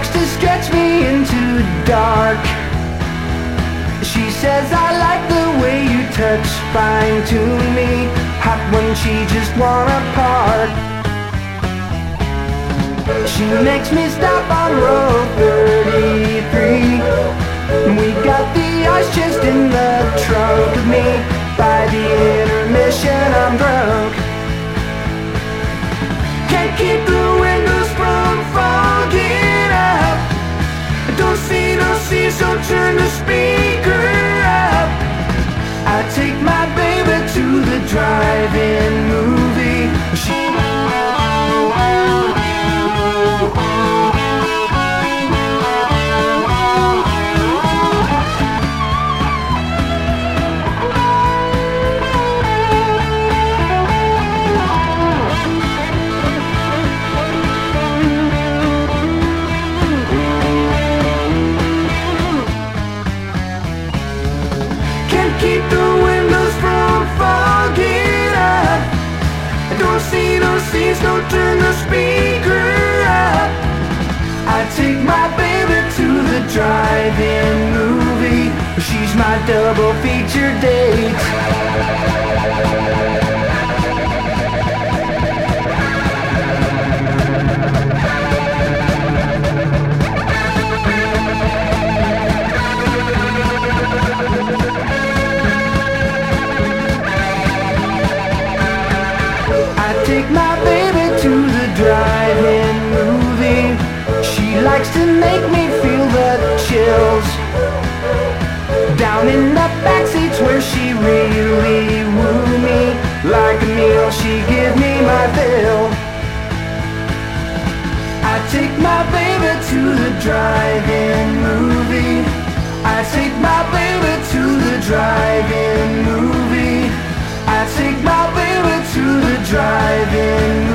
likes to stretch me into dark. She says I like the way you touch, fine-tune me, hot when she just wanna part. She makes me stop on row 33. We got the ice chest in the trunk of me. By the intermission I'm drunk. Can't keep the windows from fogging up. Don't see, so turn the speaker up. I take my baby to the drive-in movie. Keep the windows from fogging up. Don't see, so turn the speaker up. I take my baby to the drive-in movie. She's my double feature date. Take my baby to the drive-in movie. She likes to make me feel the chills. Down in the backseats where she really woo me. Like a meal, she give me my fill. I take my baby to the drive-in movie. I take my baby to the drive-in movie. I take my baby to the drive-in